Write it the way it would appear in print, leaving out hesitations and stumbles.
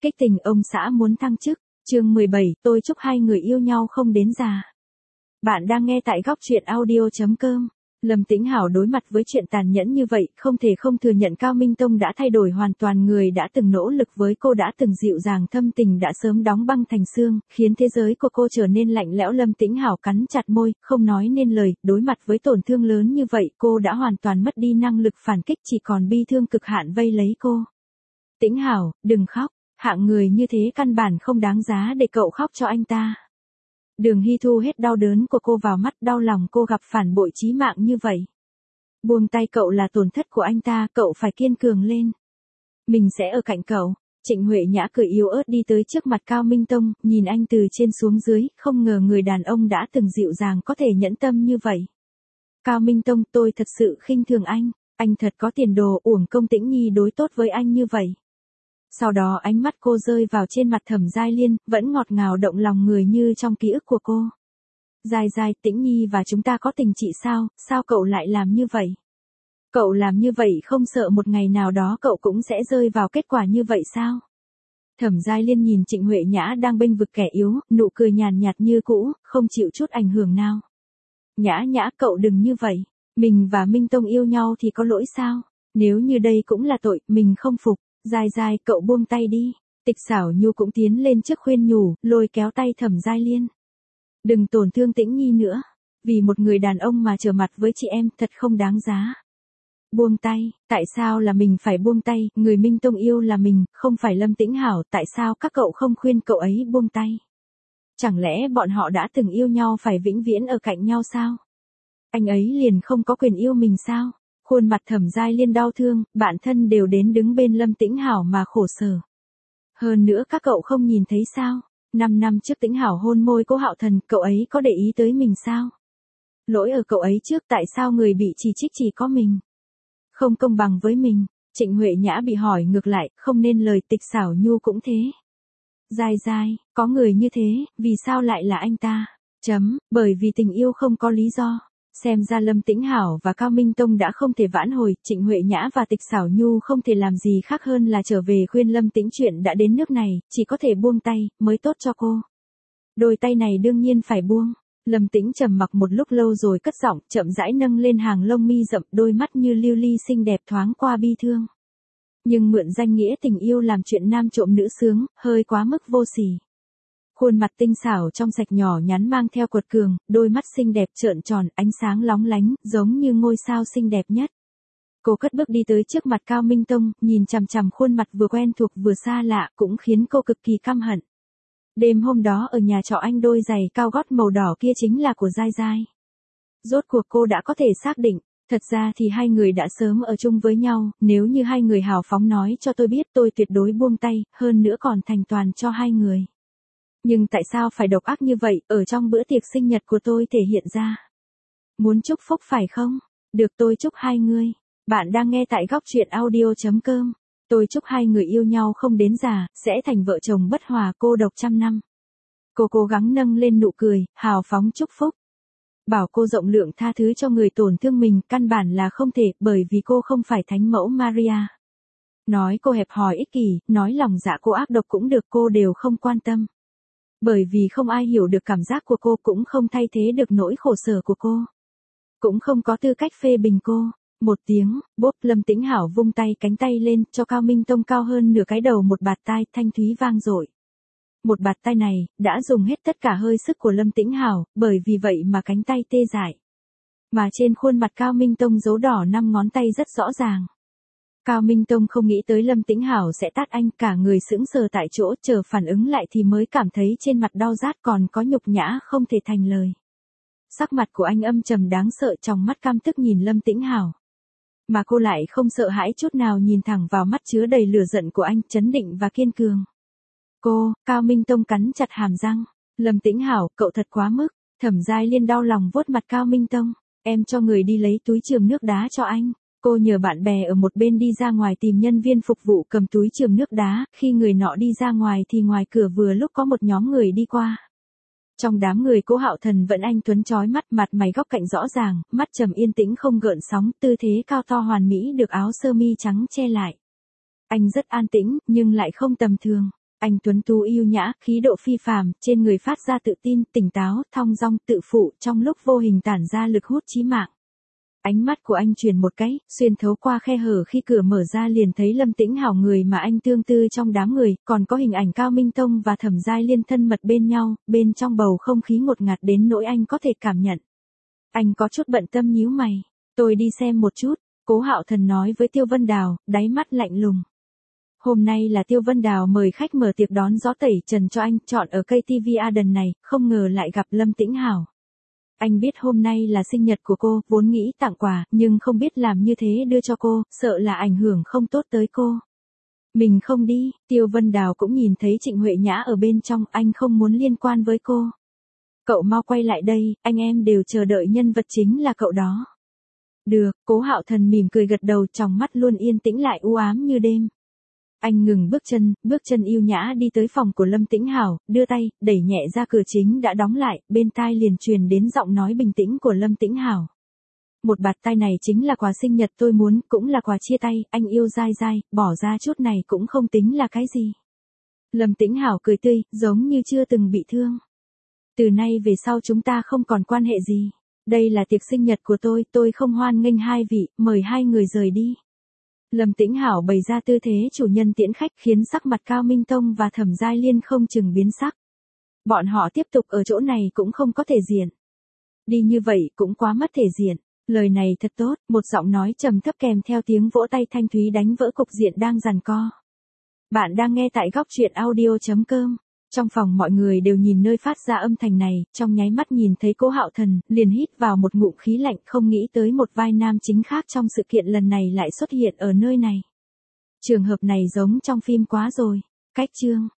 Kích tình ông xã muốn thăng chức, chương 17, tôi chúc hai người yêu nhau không đến già. Bạn đang nghe tại góc truyện audio.com. Lâm Tĩnh Hảo đối mặt với chuyện tàn nhẫn như vậy, không thể không thừa nhận Cao Minh Tông đã thay đổi hoàn toàn, người đã từng nỗ lực với cô, đã từng dịu dàng thâm tình đã sớm đóng băng thành xương, khiến thế giới của cô trở nên lạnh lẽo. Lâm Tĩnh Hảo cắn chặt môi, không nói nên lời, đối mặt với tổn thương lớn như vậy, cô đã hoàn toàn mất đi năng lực phản kích, chỉ còn bi thương cực hạn vây lấy cô. Tĩnh Hảo, đừng khóc, hạng người như thế căn bản không đáng giá để cậu khóc cho anh ta. Đường Hy thu hết đau đớn của cô vào mắt, đau lòng cô gặp phản bội chí mạng như vậy. Buông tay, cậu là tổn thất của anh ta, cậu phải kiên cường lên. Mình sẽ ở cạnh cậu. Trịnh Huệ Nhã cười yếu ớt đi tới trước mặt Cao Minh Tông, nhìn anh từ trên xuống dưới, không ngờ người đàn ông đã từng dịu dàng có thể nhẫn tâm như vậy. Cao Minh Tông, tôi thật sự khinh thường anh thật có tiền đồ, uổng công Tĩnh Nhi đối tốt với anh như vậy. Sau đó ánh mắt cô rơi vào trên mặt Thẩm Giai Liên, vẫn ngọt ngào động lòng người như trong ký ức của cô. Giai Giai, Tĩnh Nhi và chúng ta có tình chị sao cậu lại làm như vậy? Cậu làm như vậy không sợ một ngày nào đó cậu cũng sẽ rơi vào kết quả như vậy sao? Thẩm Giai Liên nhìn Trịnh Huệ Nhã đang bênh vực kẻ yếu, nụ cười nhàn nhạt như cũ, không chịu chút ảnh hưởng nào. Nhã, cậu đừng như vậy. Mình và Minh Tông yêu nhau thì có lỗi sao? Nếu như đây cũng là tội, mình không phục. Giai, cậu buông tay đi. Tịch Xảo Nhu cũng tiến lên trước khuyên nhủ, lôi kéo tay Thẩm Giai Liên. Đừng tổn thương Tĩnh Nhi nữa. Vì một người đàn ông mà trở mặt với chị em thật không đáng giá. Buông tay, tại sao là mình phải buông tay, người Minh Tông yêu là mình, không phải Lâm Tĩnh Hảo, tại sao các cậu không khuyên cậu ấy buông tay? Chẳng lẽ bọn họ đã từng yêu nhau phải vĩnh viễn ở cạnh nhau sao? Anh ấy liền không có quyền yêu mình sao? Khuôn mặt Thẩm Giai Liên đau thương, bạn thân đều đến đứng bên Lâm Tĩnh Hảo mà khổ sở. Hơn nữa các cậu không nhìn thấy sao? 5 năm trước Tĩnh Hảo hôn môi Cố Hạo Thần, cậu ấy có để ý tới mình sao? Lỗi ở cậu ấy trước, tại sao người bị chỉ trích chỉ có mình? Không công bằng với mình. Trịnh Huệ Nhã bị hỏi ngược lại, không nên lời. Tịch Xảo Nhu cũng thế. Giai, có người như thế, vì sao lại là anh ta? Bởi vì tình yêu không có lý do. Xem ra Lâm Tĩnh Hảo và Cao Minh Tông đã không thể vãn hồi, Trịnh Huệ Nhã và Tịch Xảo Nhu không thể làm gì khác hơn là trở về khuyên Lâm Tĩnh, chuyện đã đến nước này, chỉ có thể buông tay, mới tốt cho cô. Đôi tay này đương nhiên phải buông. Lâm Tĩnh trầm mặc một lúc lâu rồi cất giọng, chậm rãi nâng lên hàng lông mi rậm, đôi mắt như lưu ly xinh đẹp thoáng qua bi thương. Nhưng mượn danh nghĩa tình yêu làm chuyện nam trộm nữ sướng, hơi quá mức vô sỉ. Khuôn mặt tinh xảo trong sạch nhỏ nhắn mang theo quật cường, đôi mắt xinh đẹp trợn tròn, ánh sáng lóng lánh, giống như ngôi sao xinh đẹp nhất. Cô cất bước đi tới trước mặt Cao Minh Tông, nhìn chằm chằm khuôn mặt vừa quen thuộc vừa xa lạ, cũng khiến cô cực kỳ căm hận. Đêm hôm đó ở nhà trọ anh, đôi giày cao gót màu đỏ kia chính là của Giai. Rốt cuộc cô đã có thể xác định, thật ra thì hai người đã sớm ở chung với nhau, nếu như hai người hào phóng nói cho tôi biết, tôi tuyệt đối buông tay, hơn nữa còn thành toàn cho hai người. Nhưng tại sao phải độc ác như vậy, ở trong bữa tiệc sinh nhật của tôi thể hiện ra? Muốn chúc phúc phải không? Được, tôi chúc hai người. Bạn đang nghe tại góc truyện audio.com. Tôi chúc hai người yêu nhau không đến già, sẽ thành vợ chồng bất hòa, cô độc trăm năm. Cô cố gắng nâng lên nụ cười, hào phóng chúc phúc. Bảo cô rộng lượng tha thứ cho người tổn thương mình, căn bản là không thể, bởi vì cô không phải thánh mẫu Maria. Nói cô hẹp hòi ích kỷ, nói lòng dạ cô ác độc cũng được, cô đều không quan tâm. Bởi vì không ai hiểu được cảm giác của cô, cũng không thay thế được nỗi khổ sở của cô. Cũng không có tư cách phê bình cô. Một tiếng, bốp, Lâm Tĩnh Hảo vung tay, cánh tay lên, cho Cao Minh Tông cao hơn nửa cái đầu một bạt tai, thanh thúy vang dội. Một bạt tai này, đã dùng hết tất cả hơi sức của Lâm Tĩnh Hảo, bởi vì vậy mà cánh tay tê dại. Mà trên khuôn mặt Cao Minh Tông dấu đỏ 5 ngón tay rất rõ ràng. Cao Minh Tông không nghĩ tới Lâm Tĩnh Hảo sẽ tát anh, cả người sững sờ tại chỗ, chờ phản ứng lại thì mới cảm thấy trên mặt đau rát, còn có nhục nhã không thể thành lời. Sắc mặt của anh âm trầm đáng sợ, trong mắt căm tức nhìn Lâm Tĩnh Hảo. Mà cô lại không sợ hãi chút nào, nhìn thẳng vào mắt chứa đầy lửa giận của anh, trấn định và kiên cường. Cao Minh Tông cắn chặt hàm răng. Lâm Tĩnh Hảo, cậu thật quá mức. Thẩm Giai Liên đau lòng vuốt mặt Cao Minh Tông. Em cho người đi lấy túi chườm nước đá cho anh. Cô nhờ bạn bè ở một bên đi ra ngoài tìm nhân viên phục vụ cầm túi chườm nước đá, khi người nọ đi ra ngoài thì ngoài cửa vừa lúc có một nhóm người đi qua. Trong đám người Cố Hạo Thần vẫn anh tuấn chói mắt, mặt mày góc cạnh rõ ràng, mắt trầm yên tĩnh không gợn sóng, tư thế cao to hoàn mỹ được áo sơ mi trắng che lại. Anh rất an tĩnh, nhưng lại không tầm thường. Anh tuấn tú yêu nhã, khí độ phi phàm, trên người phát ra tự tin, tỉnh táo, thong dong, tự phụ, trong lúc vô hình tản ra lực hút chí mạng. Ánh mắt của anh truyền một cái, xuyên thấu qua khe hở khi cửa mở ra liền thấy Lâm Tĩnh Hảo người mà anh tương tư trong đám người, còn có hình ảnh Cao Minh Tông và Thẩm Giai Liên thân mật bên nhau, bên trong bầu không khí ngột ngạt đến nỗi anh có thể cảm nhận. Anh có chút bận tâm nhíu mày, tôi đi xem một chút, Cố Hạo Thần nói với Tiêu Vân Đào, đáy mắt lạnh lùng. Hôm nay là Tiêu Vân Đào mời khách mở tiệc đón gió tẩy trần cho anh, chọn ở KTV Aden này, không ngờ lại gặp Lâm Tĩnh Hảo. Anh biết hôm nay là sinh nhật của cô, vốn nghĩ tặng quà, nhưng không biết làm như thế đưa cho cô, sợ là ảnh hưởng không tốt tới cô. Mình không đi, Tiêu Vân Đào cũng nhìn thấy Trịnh Huệ Nhã ở bên trong, anh không muốn liên quan với cô. Cậu mau quay lại đây, anh em đều chờ đợi nhân vật chính là cậu đó. Được, Cố Hạo Thần mỉm cười gật đầu, trong mắt luôn yên tĩnh lại u ám như đêm. Anh ngừng bước chân yêu nhã đi tới phòng của Lâm Tĩnh Hảo, đưa tay, đẩy nhẹ ra cửa chính đã đóng lại, bên tai liền truyền đến giọng nói bình tĩnh của Lâm Tĩnh Hảo. Một bạt tai này chính là quà sinh nhật tôi muốn, cũng là quà chia tay, anh yêu dai dai, bỏ ra chút này cũng không tính là cái gì. Lâm Tĩnh Hảo cười tươi, giống như chưa từng bị thương. Từ nay về sau chúng ta không còn quan hệ gì. Đây là tiệc sinh nhật của tôi không hoan nghênh hai vị, mời hai người rời đi. Lâm Tĩnh Hảo bày ra tư thế chủ nhân tiễn khách khiến sắc mặt Cao Minh Tông và Thẩm Giai Liên không chừng biến sắc. Bọn họ tiếp tục ở chỗ này cũng không có thể diện. Đi như vậy cũng quá mất thể diện. Lời này thật tốt, một giọng nói trầm thấp kèm theo tiếng vỗ tay thanh thúy đánh vỡ cục diện đang giằng co. Bạn đang nghe tại góc truyện audio.com. Trong phòng mọi người đều nhìn nơi phát ra âm thanh này, trong nháy mắt nhìn thấy Cố Hạo Thần, liền hít vào một ngụm khí lạnh, không nghĩ tới một vai nam chính khác trong sự kiện lần này lại xuất hiện ở nơi này. Trường hợp này giống trong phim quá rồi. Cách chương